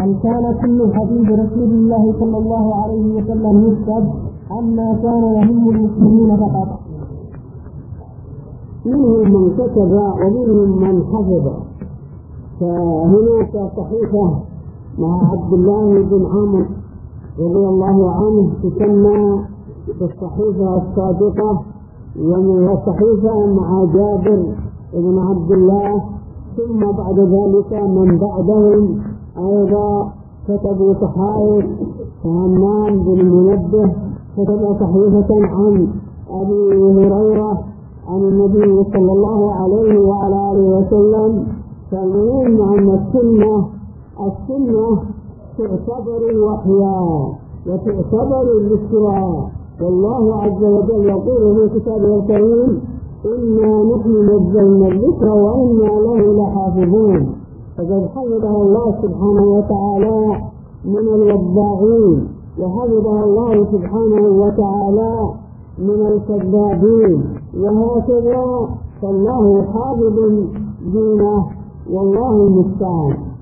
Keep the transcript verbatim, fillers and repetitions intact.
هل كان كل حديث رسول الله صلى الله عليه وسلم يكتب أما كان يهم المسلمين فقط؟ منهم من كتب ومنهم من حفظ. فهناك صحيفة مع عبد الله بن عمرو رضي الله عنه تسمى بالصحيفة الصادقة، وصحيفة مع جابر بن عبد الله، ثم بعد ذلك من بعدهم أيضا كتبوا صحائف. فهمام بن المنبه كتب صحيفة عن أبي هريرة عن النبي صلى الله عليه وعلى آله وسلم. فالمهم أن السنة السنة تعتبر وحيا وتعتبر الاستواء، والله عز وجل يقول في كتابه الكريم: إنا نحن نزلنا الذكر وإنا له لحافظون. فقد حفظها الله سبحانه وتعالى من الوضاعين، وحفظها الله سبحانه وتعالى من الكذابين، وهكذا فالله حافظ دينه والله المستعان.